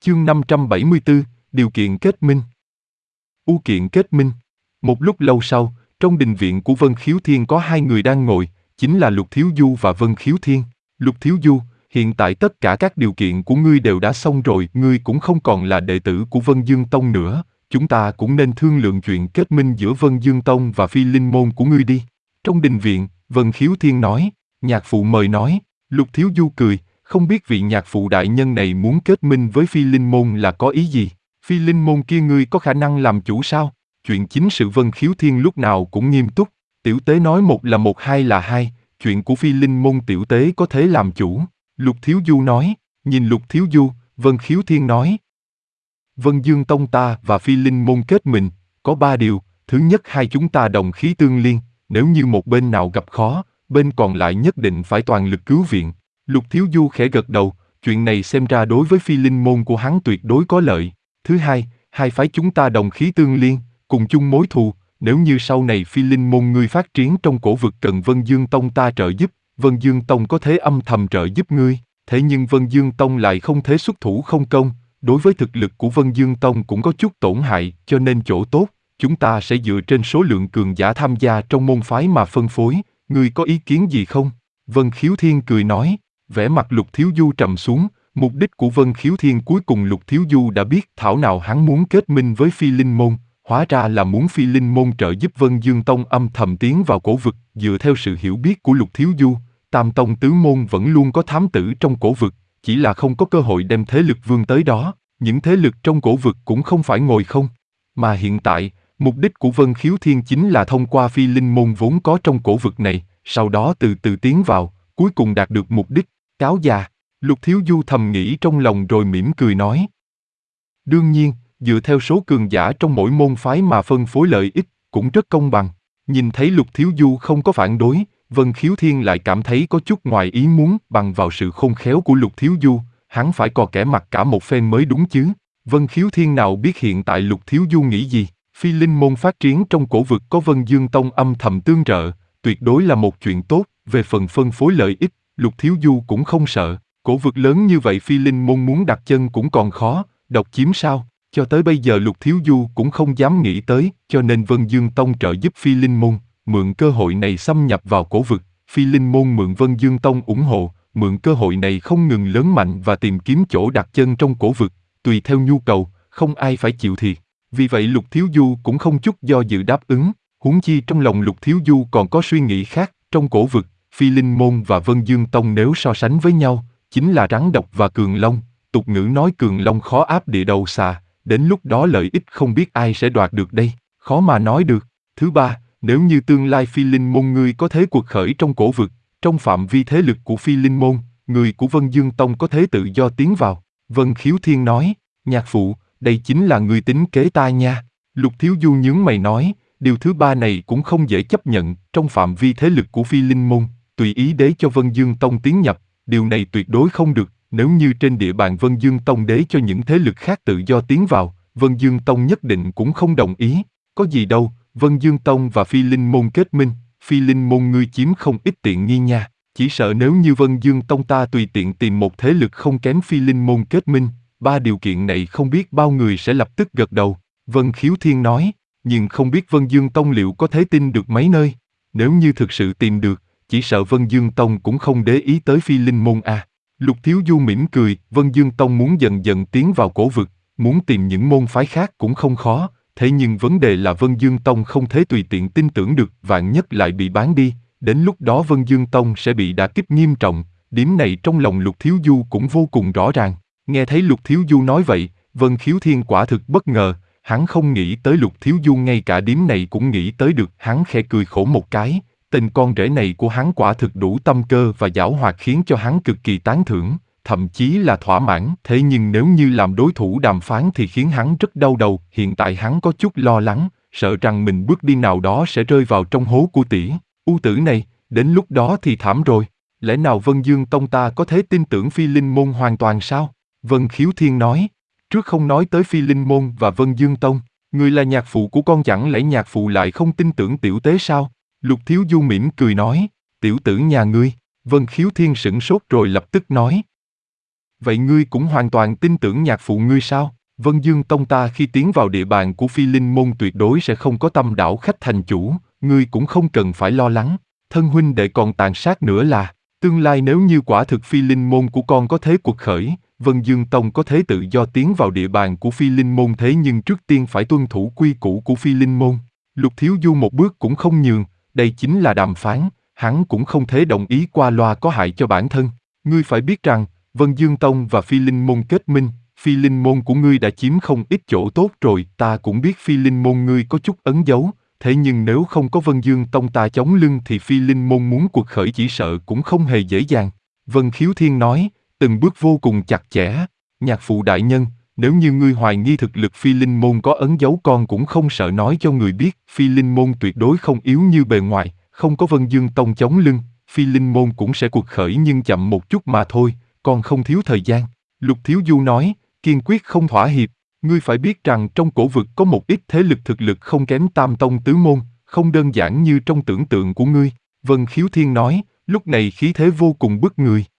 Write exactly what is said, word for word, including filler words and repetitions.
Chương năm trăm bảy mươi tư, điều kiện kết minh. Ưu kiện kết minh. Một lúc lâu sau, trong đình viện của Vân Khiếu Thiên có hai người đang ngồi, chính là Lục Thiếu Du và Vân Khiếu Thiên. Lục Thiếu Du, hiện tại tất cả các điều kiện của ngươi đều đã xong rồi, ngươi cũng không còn là đệ tử của Vân Dương Tông nữa, chúng ta cũng nên thương lượng chuyện kết minh giữa Vân Dương Tông và Phi Linh Môn của ngươi đi. Trong đình viện, Vân Khiếu Thiên nói, nhạc phụ mời nói. Lục Thiếu Du cười, không biết vị nhạc phụ đại nhân này muốn kết minh với Phi Linh Môn là có ý gì? Phi Linh Môn kia ngươi có khả năng làm chủ sao? Chuyện chính sự Vân Khiếu Thiên lúc nào cũng nghiêm túc, tiểu tế nói một là một, hai là hai, chuyện của Phi Linh Môn tiểu tế có thể làm chủ. Lục Thiếu Du nói, nhìn Lục Thiếu Du, Vân Khiếu Thiên nói. Vân Dương Tông ta và Phi Linh Môn kết mình, có ba điều, thứ nhất hai chúng ta đồng khí tương liên, nếu như một bên nào gặp khó, bên còn lại nhất định phải toàn lực cứu viện. Lục Thiếu Du khẽ gật đầu, chuyện này xem ra đối với Phi Linh Môn của hắn tuyệt đối có lợi. Thứ hai, hai phái chúng ta đồng khí tương liên, cùng chung mối thù, nếu như sau này Phi Linh Môn ngươi phát triển trong cổ vực cần Vân Dương Tông ta trợ giúp, Vân Dương Tông có thể âm thầm trợ giúp ngươi, thế nhưng Vân Dương Tông lại không thể xuất thủ không công, đối với thực lực của Vân Dương Tông cũng có chút tổn hại, cho nên chỗ tốt, chúng ta sẽ dựa trên số lượng cường giả tham gia trong môn phái mà phân phối, ngươi có ý kiến gì không? Vân Khiếu Thiên cười nói, vẻ mặt Lục Thiếu Du trầm xuống, mục đích của Vân Khiếu Thiên cuối cùng Lục Thiếu Du đã biết, thảo nào hắn muốn kết minh với Phi Linh Môn, hóa ra là muốn Phi Linh Môn trợ giúp Vân Dương Tông âm thầm tiến vào cổ vực. Dựa theo sự hiểu biết của Lục Thiếu Du, Tam Tông tứ môn vẫn luôn có thám tử trong cổ vực, chỉ là không có cơ hội đem thế lực vươn tới đó, những thế lực trong cổ vực cũng không phải ngồi không. Mà hiện tại, mục đích của Vân Khiếu Thiên chính là thông qua Phi Linh Môn vốn có trong cổ vực này, sau đó từ từ tiến vào, cuối cùng đạt được mục đích, cáo già. Lục Thiếu Du thầm nghĩ trong lòng rồi mỉm cười nói. Đương nhiên, dựa theo số cường giả trong mỗi môn phái mà phân phối lợi ích, cũng rất công bằng. Nhìn thấy Lục Thiếu Du không có phản đối, Vân Khiếu Thiên lại cảm thấy có chút ngoài ý muốn, bằng vào sự khôn khéo của Lục Thiếu Du, hắn phải có kẻ mặt cả một phen mới đúng chứ. Vân Khiếu Thiên nào biết hiện tại Lục Thiếu Du nghĩ gì, Phi Linh Môn phát triển trong cổ vực có Vân Dương Tông âm thầm tương trợ, tuyệt đối là một chuyện tốt, về phần phân phối lợi ích, Lục Thiếu Du cũng không sợ, cổ vực lớn như vậy Phi Linh Môn muốn đặt chân cũng còn khó, độc chiếm sao, cho tới bây giờ Lục Thiếu Du cũng không dám nghĩ tới, cho nên Vân Dương Tông trợ giúp Phi Linh Môn, mượn cơ hội này xâm nhập vào cổ vực, Phi Linh Môn mượn Vân Dương Tông ủng hộ, mượn cơ hội này không ngừng lớn mạnh và tìm kiếm chỗ đặt chân trong cổ vực, tùy theo nhu cầu, không ai phải chịu thiệt. Vì vậy Lục Thiếu Du cũng không chút do dự đáp ứng, huống chi trong lòng Lục Thiếu Du còn có suy nghĩ khác, trong cổ vực, Phi Linh Môn và Vân Dương Tông nếu so sánh với nhau, chính là rắn độc và cường long, tục ngữ nói cường long khó áp địa đầu xà, đến lúc đó lợi ích không biết ai sẽ đoạt được đây, khó mà nói được. Thứ ba, nếu như tương lai Phi Linh Môn ngươi có thế cuộc khởi trong cổ vực, trong phạm vi thế lực của Phi Linh Môn, người của Vân Dương Tông có thế tự do tiến vào. Vân Khiếu Thiên nói, nhạc phụ, đây chính là ngươi tính kế ta nha. Lục Thiếu Du nhướng mày nói, điều thứ ba này cũng không dễ chấp nhận, trong phạm vi thế lực của Phi Linh Môn, tùy ý đế cho Vân Dương Tông tiến nhập, điều này tuyệt đối không được, nếu như trên địa bàn Vân Dương Tông đế cho những thế lực khác tự do tiến vào, Vân Dương Tông nhất định cũng không đồng ý, có gì đâu, Vân Dương Tông và Phi Linh Môn kết minh, Phi Linh Môn ngươi chiếm không ít tiện nghi nha, chỉ sợ nếu như Vân Dương Tông ta tùy tiện tìm một thế lực không kém Phi Linh Môn kết minh, ba điều kiện này không biết bao người sẽ lập tức gật đầu. Vân Khiếu Thiên nói, nhưng không biết Vân Dương Tông liệu có thể tin được mấy nơi, nếu như thực sự tìm được, chỉ sợ Vân Dương Tông cũng không để ý tới Phi Linh Môn à. Lục Thiếu Du mỉm cười, Vân Dương Tông muốn dần dần tiến vào cổ vực, muốn tìm những môn phái khác cũng không khó, thế nhưng vấn đề là Vân Dương Tông không thể tùy tiện tin tưởng được, vạn nhất lại bị bán đi, đến lúc đó Vân Dương Tông sẽ bị đả kích nghiêm trọng, điểm này trong lòng Lục Thiếu Du cũng vô cùng rõ ràng. Nghe thấy Lục Thiếu Du nói vậy, Vân Khiếu Thiên quả thực bất ngờ, hắn không nghĩ tới Lục Thiếu Du ngay cả điểm này cũng nghĩ tới được, hắn khẽ cười khổ một cái, tên con rể này của hắn quả thực đủ tâm cơ và giảo hoạt khiến cho hắn cực kỳ tán thưởng, thậm chí là thỏa mãn. Thế nhưng nếu như làm đối thủ đàm phán thì khiến hắn rất đau đầu, hiện tại hắn có chút lo lắng, sợ rằng mình bước đi nào đó sẽ rơi vào trong hố của tỷ U tử này, đến lúc đó thì thảm rồi. Lẽ nào Vân Dương Tông ta có thể tin tưởng Phi Linh Môn hoàn toàn sao? Vân Khiếu Thiên nói, trước không nói tới Phi Linh Môn và Vân Dương Tông, người là nhạc phụ của con, chẳng lẽ nhạc phụ lại không tin tưởng tiểu tế sao? Lục Thiếu Du mỉm cười nói, tiểu tử nhà ngươi. Vân Khiếu Thiên sửng sốt rồi lập tức nói, Vậy ngươi cũng hoàn toàn tin tưởng nhạc phụ ngươi sao? Vân Dương Tông ta khi tiến vào địa bàn của Phi Linh Môn tuyệt đối sẽ không có tâm đảo khách thành chủ, ngươi cũng không cần phải lo lắng. Thân huynh đệ còn tàn sát nữa là, tương lai nếu như quả thực Phi Linh Môn của con có thế cuộc khởi, Vân Dương Tông có thế tự do tiến vào địa bàn của Phi Linh Môn thế nhưng trước tiên phải tuân thủ quy củ của Phi Linh Môn. Lục Thiếu Du một bước cũng không nhường, đây chính là đàm phán, hắn cũng không thể đồng ý qua loa có hại cho bản thân. Ngươi phải biết rằng, Vân Dương Tông và Phi Linh Môn kết minh, Phi Linh Môn của ngươi đã chiếm không ít chỗ tốt rồi, ta cũng biết Phi Linh Môn ngươi có chút ấn dấu, thế nhưng nếu không có Vân Dương Tông ta chống lưng thì Phi Linh Môn muốn cuộc khởi chỉ sợ cũng không hề dễ dàng. Vân Khiếu Thiên nói, từng bước vô cùng chặt chẽ, nhạc phụ đại nhân, nếu như ngươi hoài nghi thực lực Phi Linh Môn có ấn dấu con cũng không sợ nói cho người biết, Phi Linh Môn tuyệt đối không yếu như bề ngoài, không có Vân Dương Tông chống lưng, Phi Linh Môn cũng sẽ cuộc khởi nhưng chậm một chút mà thôi, con không thiếu thời gian. Lục Thiếu Du nói, kiên quyết không thỏa hiệp, ngươi phải biết rằng trong cổ vực có một ít thế lực thực lực không kém Tam Tông Tứ Môn, không đơn giản như trong tưởng tượng của ngươi. Vân Khiếu Thiên nói, lúc này khí thế vô cùng bức người.